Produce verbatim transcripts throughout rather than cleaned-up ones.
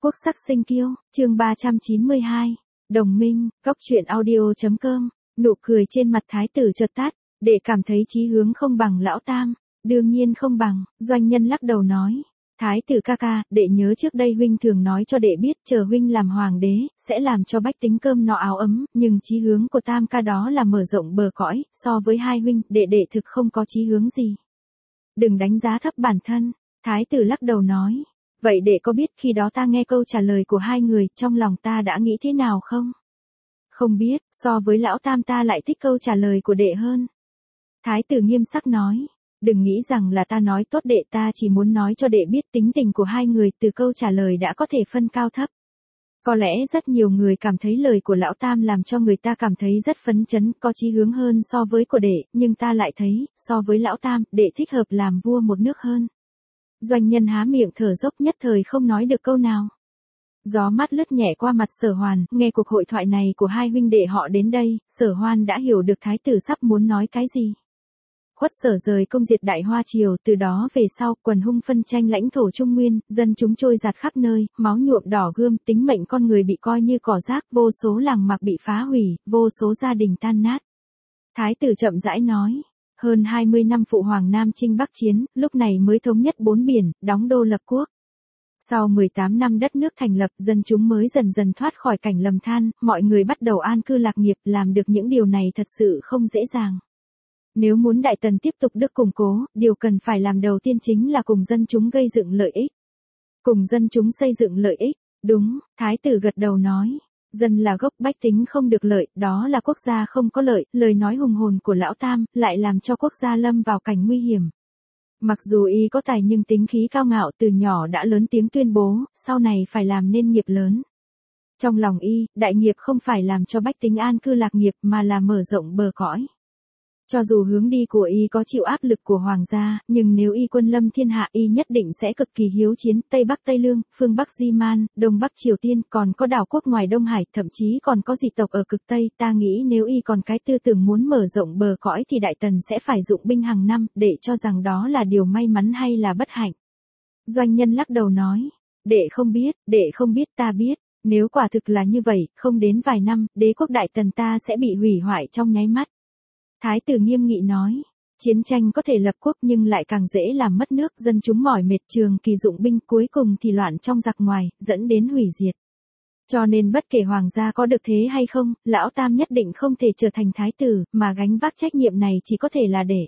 Quốc sắc sinh kiêu, chương ba trăm chín mươi hai, đồng minh, góc truyện audio chấm com, nụ cười trên mặt thái tử chợt tắt, đệ cảm thấy chí hướng không bằng lão tam, đương nhiên không bằng, doanh nhân lắc đầu nói. Thái tử ca ca, đệ nhớ trước đây huynh thường nói cho đệ biết chờ huynh làm hoàng đế, sẽ làm cho bách tính cơm no áo ấm, nhưng chí hướng của tam ca đó là mở rộng bờ cõi, so với hai huynh, đệ đệ thực không có chí hướng gì. Đừng đánh giá thấp bản thân, thái tử lắc đầu nói. Vậy đệ có biết khi đó ta nghe câu trả lời của hai người, trong lòng ta đã nghĩ thế nào không? Không biết, so với lão tam ta lại thích câu trả lời của đệ hơn. Thái tử nghiêm sắc nói. Đừng nghĩ rằng là ta nói tốt đệ, ta chỉ muốn nói cho đệ biết tính tình của hai người, từ câu trả lời đã có thể phân cao thấp. Có lẽ rất nhiều người cảm thấy lời của lão tam làm cho người ta cảm thấy rất phấn chấn, có chí hướng hơn so với của đệ, nhưng ta lại thấy, so với lão tam, đệ thích hợp làm vua một nước hơn. Doanh nhân há miệng thở dốc nhất thời không nói được câu nào. Gió mát lướt nhẹ qua mặt Sở Hoan, nghe cuộc hội thoại này của hai huynh đệ họ đến đây, Sở Hoan đã hiểu được thái tử sắp muốn nói cái gì. Khuất Sở rời công diệt Đại Hoa Triều, từ đó về sau, quần hung phân tranh lãnh thổ Trung Nguyên, dân chúng trôi giạt khắp nơi, máu nhuộm đỏ gươm, tính mệnh con người bị coi như cỏ rác, vô số làng mạc bị phá hủy, vô số gia đình tan nát. Thái tử chậm rãi nói. Hơn hai mươi năm phụ hoàng Nam Chinh Bắc Chiến, lúc này mới thống nhất bốn biển, đóng đô lập quốc. Sau mười tám năm đất nước thành lập, dân chúng mới dần dần thoát khỏi cảnh lầm than, mọi người bắt đầu an cư lạc nghiệp, làm được những điều này thật sự không dễ dàng. Nếu muốn Đại Tần tiếp tục được củng cố, điều cần phải làm đầu tiên chính là cùng dân chúng gây dựng lợi ích. Cùng dân chúng xây dựng lợi ích, đúng, thái tử gật đầu nói. Dân là gốc, bách tính không được lợi, đó là quốc gia không có lợi, lời nói hùng hồn của lão tam, lại làm cho quốc gia lâm vào cảnh nguy hiểm. Mặc dù y có tài nhưng tính khí cao ngạo, từ nhỏ đã lớn tiếng tuyên bố, sau này phải làm nên nghiệp lớn. Trong lòng y, đại nghiệp không phải làm cho bách tính an cư lạc nghiệp mà là mở rộng bờ cõi. Cho dù hướng đi của y có chịu áp lực của hoàng gia, nhưng nếu y quân lâm thiên hạ y nhất định sẽ cực kỳ hiếu chiến, Tây Bắc Tây Lương, phương Bắc Di Man, Đông Bắc Triều Tiên, còn có đảo quốc ngoài Đông Hải, thậm chí còn có dị tộc ở cực Tây, ta nghĩ nếu y còn cái tư tưởng muốn mở rộng bờ cõi thì Đại Tần sẽ phải dụng binh hàng năm, để cho rằng đó là điều may mắn hay là bất hạnh. Doanh nhân lắc đầu nói, đệ không biết, đệ không biết ta biết, nếu quả thực là như vậy, không đến vài năm, đế quốc Đại Tần ta sẽ bị hủy hoại trong nháy mắt. Thái tử nghiêm nghị nói, chiến tranh có thể lập quốc nhưng lại càng dễ làm mất nước, dân chúng mỏi mệt, trường kỳ dụng binh, cuối cùng thì loạn trong giặc ngoài, dẫn đến hủy diệt. Cho nên bất kể hoàng gia có được thế hay không, lão tam nhất định không thể trở thành thái tử, mà gánh vác trách nhiệm này chỉ có thể là để.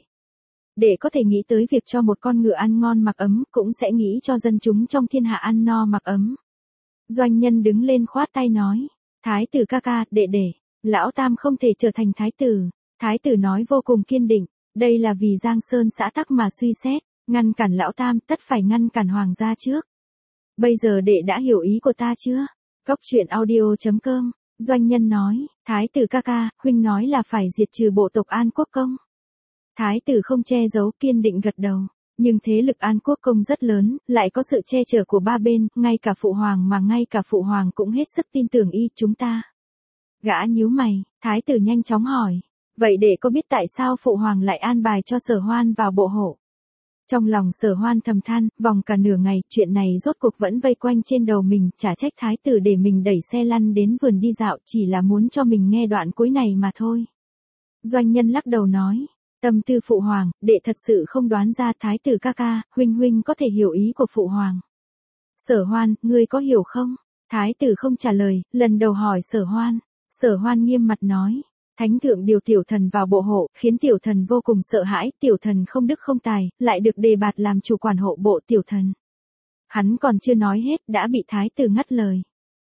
Để có thể nghĩ tới việc cho một con ngựa ăn ngon mặc ấm, cũng sẽ nghĩ cho dân chúng trong thiên hạ ăn no mặc ấm. Doanh nhân đứng lên khoát tay nói, thái tử ca ca, đệ đệ, lão tam không thể trở thành thái tử. Thái tử nói vô cùng kiên định, đây là vì Giang Sơn xã tắc mà suy xét, ngăn cản lão tam tất phải ngăn cản hoàng gia trước. Bây giờ đệ đã hiểu ý của ta chưa? Góc truyện audio chấm com, doanh nhân nói, thái tử ca ca, huynh nói là phải diệt trừ bộ tộc An Quốc Công. Thái tử không che giấu, kiên định gật đầu, nhưng thế lực An Quốc Công rất lớn, lại có sự che chở của ba bên, ngay cả phụ hoàng mà ngay cả phụ hoàng cũng hết sức tin tưởng y, chúng ta. Gã nhíu mày, thái tử nhanh chóng hỏi. Vậy để có biết tại sao phụ hoàng lại an bài cho Sở Hoan vào bộ hộ? Trong lòng Sở Hoan thầm than, vòng cả nửa ngày, chuyện này rốt cuộc vẫn vây quanh trên đầu mình, chả trách thái tử để mình đẩy xe lăn đến vườn đi dạo, chỉ là muốn cho mình nghe đoạn cuối này mà thôi. Doanh nhân lắc đầu nói, tâm tư phụ hoàng, đệ thật sự không đoán ra, thái tử ca ca, huynh huynh có thể hiểu ý của phụ hoàng. Sở Hoan, ngươi có hiểu không? Thái tử không trả lời, lần đầu hỏi Sở Hoan. Sở Hoan nghiêm mặt nói. Thánh thượng điều tiểu thần vào bộ hộ, khiến tiểu thần vô cùng sợ hãi, tiểu thần không đức không tài, lại được đề bạt làm chủ quản hộ bộ tiểu thần. Hắn còn chưa nói hết, đã bị thái tử ngắt lời.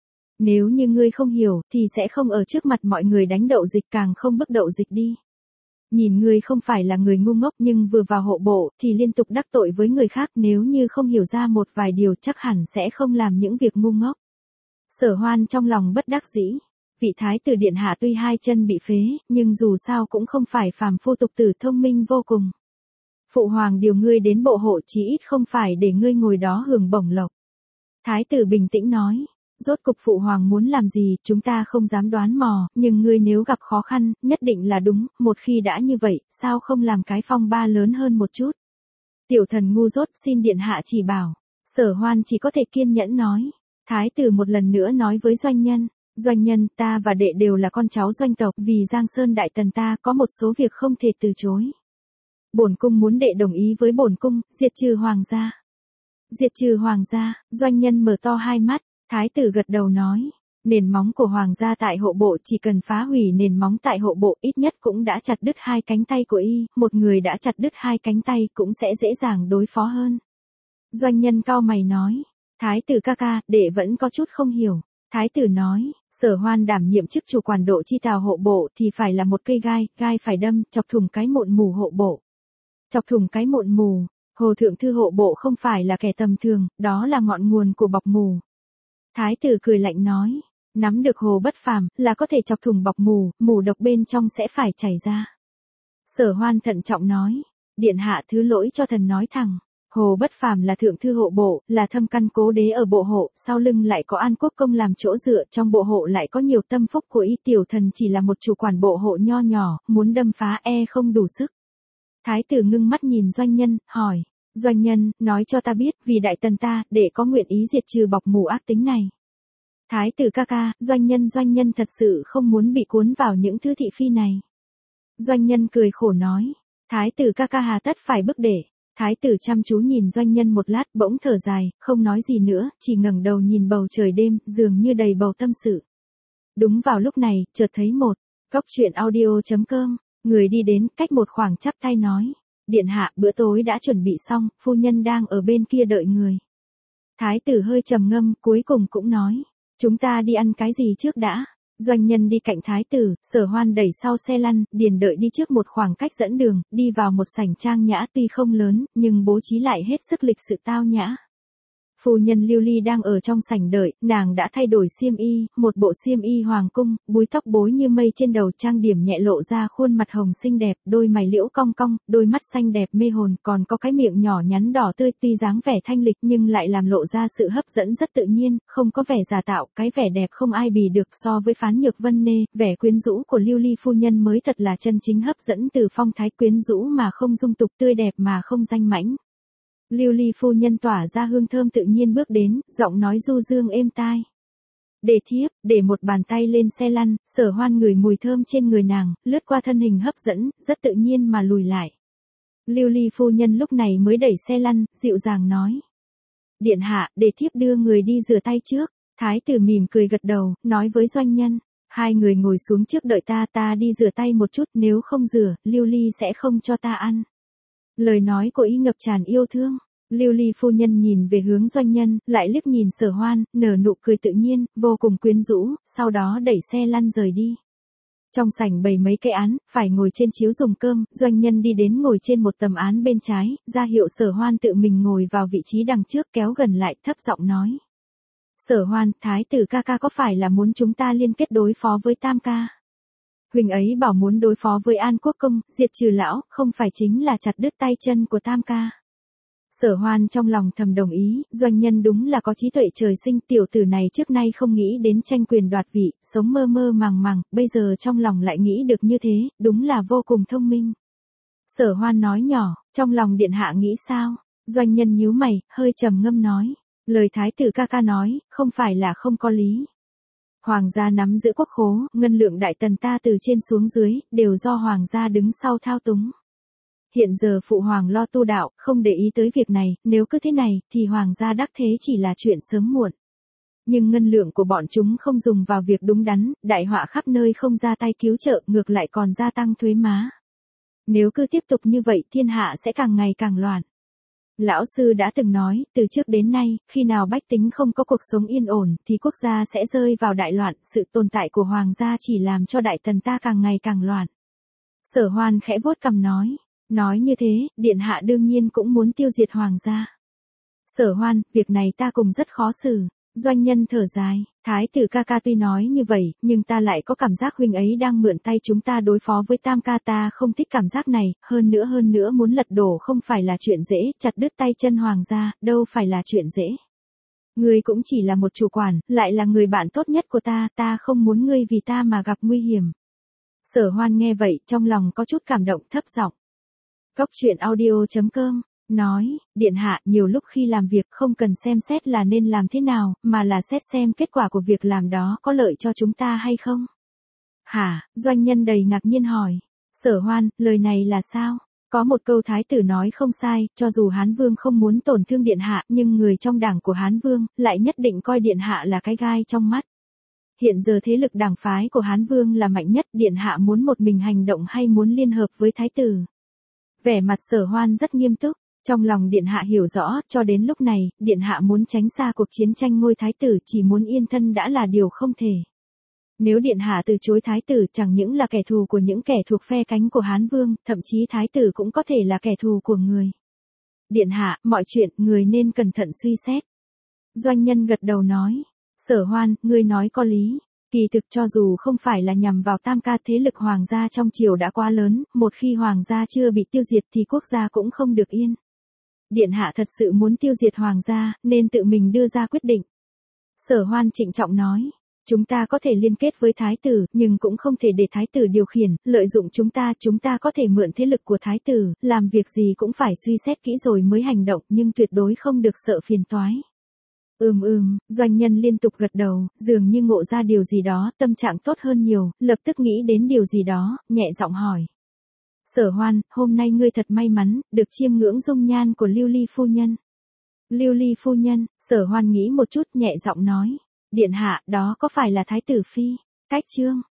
Nếu như ngươi không hiểu, thì sẽ không ở trước mặt mọi người đánh đậu dịch, càng không bức đậu dịch đi. Nhìn ngươi không phải là người ngu ngốc, nhưng vừa vào hộ bộ, thì liên tục đắc tội với người khác, nếu như không hiểu ra một vài điều chắc hẳn sẽ không làm những việc ngu ngốc. Sở Hoan trong lòng bất đắc dĩ. Vị thái tử điện hạ tuy hai chân bị phế, nhưng dù sao cũng không phải phàm phu tục tử, thông minh vô cùng. Phụ hoàng điều ngươi đến bộ hộ chí ít không phải để ngươi ngồi đó hưởng bổng lộc. Thái tử bình tĩnh nói, rốt cục phụ hoàng muốn làm gì, chúng ta không dám đoán mò, nhưng ngươi nếu gặp khó khăn, nhất định là đúng, một khi đã như vậy, sao không làm cái phong ba lớn hơn một chút. Tiểu thần ngu dốt, xin điện hạ chỉ bảo. Sở Hoan chỉ có thể kiên nhẫn nói. Thái tử một lần nữa nói với doanh nhân, doanh nhân, ta và đệ đều là con cháu doanh tộc, vì Giang Sơn đại tần ta có một số việc không thể từ chối. Bổn cung muốn đệ đồng ý với bổn cung, diệt trừ hoàng gia. Diệt trừ hoàng gia, doanh nhân mở to hai mắt, thái tử gật đầu nói, nền móng của hoàng gia tại hộ bộ, chỉ cần phá hủy nền móng tại hộ bộ ít nhất cũng đã chặt đứt hai cánh tay của y, một người đã chặt đứt hai cánh tay cũng sẽ dễ dàng đối phó hơn. Doanh nhân cau mày nói, thái tử ca ca, đệ vẫn có chút không hiểu. Thái tử nói, Sở Hoan đảm nhiệm chức chủ quản độ chi tào hộ bộ thì phải là một cây gai, gai phải đâm, chọc thủng cái mộn mù hộ bộ. Chọc thủng cái mộn mù, Hồ Thượng Thư hộ bộ không phải là kẻ tầm thường, đó là ngọn nguồn của bọc mù. Thái tử cười lạnh nói, nắm được Hồ Bất Phàm là có thể chọc thủng bọc mù, mù độc bên trong sẽ phải chảy ra. Sở Hoan thận trọng nói, điện hạ thứ lỗi cho thần nói thẳng. Hồ Bất Phàm là thượng thư hộ bộ, là thâm căn cố đế ở bộ hộ, sau lưng lại có An Quốc công làm chỗ dựa, trong bộ hộ lại có nhiều tâm phúc của y, tiểu thần chỉ là một chủ quản bộ hộ nho nhỏ, muốn đâm phá e không đủ sức. Thái tử ngưng mắt nhìn doanh nhân, hỏi, doanh nhân, nói cho ta biết, vì đại tần ta, để có nguyện ý diệt trừ bọc mù ác tính này. Thái tử ca ca, doanh nhân doanh nhân thật sự không muốn bị cuốn vào những thứ thị phi này. Doanh nhân cười khổ nói, thái tử ca ca hà tất phải bức để. Thái tử chăm chú nhìn doanh nhân một lát, bỗng thở dài, không nói gì nữa, chỉ ngẩng đầu nhìn bầu trời đêm, dường như đầy bầu tâm sự. Đúng vào lúc này, chợt thấy một, góc truyện audio chấm com, người đi đến, cách một khoảng chắp tay nói, điện hạ, bữa tối đã chuẩn bị xong, phu nhân đang ở bên kia đợi người. Thái tử hơi trầm ngâm, cuối cùng cũng nói, chúng ta đi ăn cái gì trước đã. Doanh nhân đi cạnh thái tử, Sở Hoan đẩy sau xe lăn, điền đợi đi trước một khoảng cách dẫn đường, đi vào một sảnh trang nhã tuy không lớn, nhưng bố trí lại hết sức lịch sự tao nhã. Phu nhân Lưu Ly đang ở trong sảnh đợi, nàng đã thay đổi xiêm y, một bộ xiêm y hoàng cung, búi tóc bối như mây trên đầu, trang điểm nhẹ lộ ra khuôn mặt hồng xinh đẹp, đôi mày liễu cong cong, đôi mắt xanh đẹp mê hồn, còn có cái miệng nhỏ nhắn đỏ tươi, tuy dáng vẻ thanh lịch nhưng lại làm lộ ra sự hấp dẫn rất tự nhiên, không có vẻ giả tạo, cái vẻ đẹp không ai bì được. So với Phán Nhược Vân Nê, vẻ quyến rũ của Lưu Ly phu nhân mới thật là chân chính hấp dẫn, từ phong thái quyến rũ mà không dung tục, tươi đẹp mà không danh mãnh. Lưu Ly phu nhân tỏa ra hương thơm tự nhiên bước đến, giọng nói du dương êm tai. Để thiếp, để một bàn tay lên xe lăn, Sở Hoan ngửi mùi thơm trên người nàng, lướt qua thân hình hấp dẫn, rất tự nhiên mà lùi lại. Lưu Ly phu nhân lúc này mới đẩy xe lăn, dịu dàng nói. Điện hạ, để thiếp đưa người đi rửa tay trước. Thái tử mỉm cười gật đầu, nói với doanh nhân. Hai người ngồi xuống trước đợi ta, ta đi rửa tay một chút, nếu không rửa, Lưu Ly sẽ không cho ta ăn. Lời nói của y ngập tràn yêu thương. Lưu Ly phu nhân nhìn về hướng doanh nhân, lại liếc nhìn Sở Hoan, nở nụ cười tự nhiên, vô cùng quyến rũ, sau đó đẩy xe lăn rời đi. Trong sảnh bày mấy cái án, phải ngồi trên chiếu dùng cơm, doanh nhân đi đến ngồi trên một tấm án bên trái, ra hiệu Sở Hoan tự mình ngồi vào vị trí đằng trước, kéo gần lại, thấp giọng nói. Sở Hoan, thái tử ca ca có phải là muốn chúng ta liên kết đối phó với Tam ca? Huỳnh ấy bảo muốn đối phó với An Quốc công, diệt trừ lão, không phải chính là chặt đứt tay chân của Tam ca. Sở Hoan trong lòng thầm đồng ý, doanh nhân đúng là có trí tuệ trời sinh, tiểu tử này trước nay không nghĩ đến tranh quyền đoạt vị, sống mơ mơ màng màng, bây giờ trong lòng lại nghĩ được như thế, đúng là vô cùng thông minh. Sở Hoan nói nhỏ, trong lòng điện hạ nghĩ sao? Doanh nhân nhíu mày, hơi trầm ngâm nói, lời thái tử ca ca nói, không phải là không có lý. Hoàng gia nắm giữ quốc khố, ngân lượng đại tần ta từ trên xuống dưới, đều do hoàng gia đứng sau thao túng. Hiện giờ phụ hoàng lo tu đạo, không để ý tới việc này, nếu cứ thế này, thì hoàng gia đắc thế chỉ là chuyện sớm muộn. Nhưng ngân lượng của bọn chúng không dùng vào việc đúng đắn, đại họa khắp nơi không ra tay cứu trợ, ngược lại còn gia tăng thuế má. Nếu cứ tiếp tục như vậy, thiên hạ sẽ càng ngày càng loạn. Lão sư đã từng nói, từ trước đến nay, khi nào bách tính không có cuộc sống yên ổn, thì quốc gia sẽ rơi vào đại loạn, sự tồn tại của hoàng gia chỉ làm cho đại tần ta càng ngày càng loạn. Sở Hoan khẽ vuốt cằm nói. Nói như thế, điện hạ đương nhiên cũng muốn tiêu diệt hoàng gia. Sở Hoan, việc này ta cùng rất khó xử. Doanh nhân thở dài, thái tử ca ca tuy nói như vậy, nhưng ta lại có cảm giác huynh ấy đang mượn tay chúng ta đối phó với Tam ca, ta không thích cảm giác này, hơn nữa hơn nữa muốn lật đổ không phải là chuyện dễ, chặt đứt tay chân hoàng gia, đâu phải là chuyện dễ. Ngươi cũng chỉ là một chủ quản, lại là người bạn tốt nhất của ta, ta không muốn ngươi vì ta mà gặp nguy hiểm. Sở Hoan nghe vậy, trong lòng có chút cảm động, thấp giọng. Góc truyện audio chấm com nói, điện hạ, nhiều lúc khi làm việc không cần xem xét là nên làm thế nào, mà là xét xem kết quả của việc làm đó có lợi cho chúng ta hay không. Hả, doanh nhân đầy ngạc nhiên hỏi. Sở Hoan, lời này là sao? Có một câu thái tử nói không sai, cho dù Hán Vương không muốn tổn thương điện hạ, nhưng người trong đảng của Hán Vương lại nhất định coi điện hạ là cái gai trong mắt. Hiện giờ thế lực đảng phái của Hán Vương là mạnh nhất, điện hạ muốn một mình hành động hay muốn liên hợp với thái tử? Vẻ mặt Sở Hoan rất nghiêm túc, trong lòng điện hạ hiểu rõ, cho đến lúc này, điện hạ muốn tránh xa cuộc chiến tranh ngôi thái tử, chỉ muốn yên thân đã là điều không thể. Nếu điện hạ từ chối thái tử, chẳng những là kẻ thù của những kẻ thuộc phe cánh của Hán Vương, thậm chí thái tử cũng có thể là kẻ thù của người. Điện hạ, mọi chuyện, người nên cẩn thận suy xét. Doanh nhân gật đầu nói. Sở Hoan, ngươi nói có lý. Kỳ thực cho dù không phải là nhằm vào tam ca, thế lực hoàng gia trong triều đã quá lớn, một khi hoàng gia chưa bị tiêu diệt thì quốc gia cũng không được yên. Điện hạ thật sự muốn tiêu diệt hoàng gia, nên tự mình đưa ra quyết định. Sở Hoan trịnh trọng nói. Chúng ta có thể liên kết với thái tử, nhưng cũng không thể để thái tử điều khiển, lợi dụng chúng ta, chúng ta có thể mượn thế lực của thái tử, làm việc gì cũng phải suy xét kỹ rồi mới hành động, nhưng tuyệt đối không được sợ phiền toái. Ừm ừm, doanh nhân liên tục gật đầu, dường như ngộ ra điều gì đó, tâm trạng tốt hơn nhiều, lập tức nghĩ đến điều gì đó, nhẹ giọng hỏi. Sở Hoan, hôm nay ngươi thật may mắn, được chiêm ngưỡng dung nhan của Lưu Ly phu nhân. Lưu Ly phu nhân, Sở Hoan nghĩ một chút, nhẹ giọng nói. Điện hạ, đó có phải là thái tử phi? Cách Trương.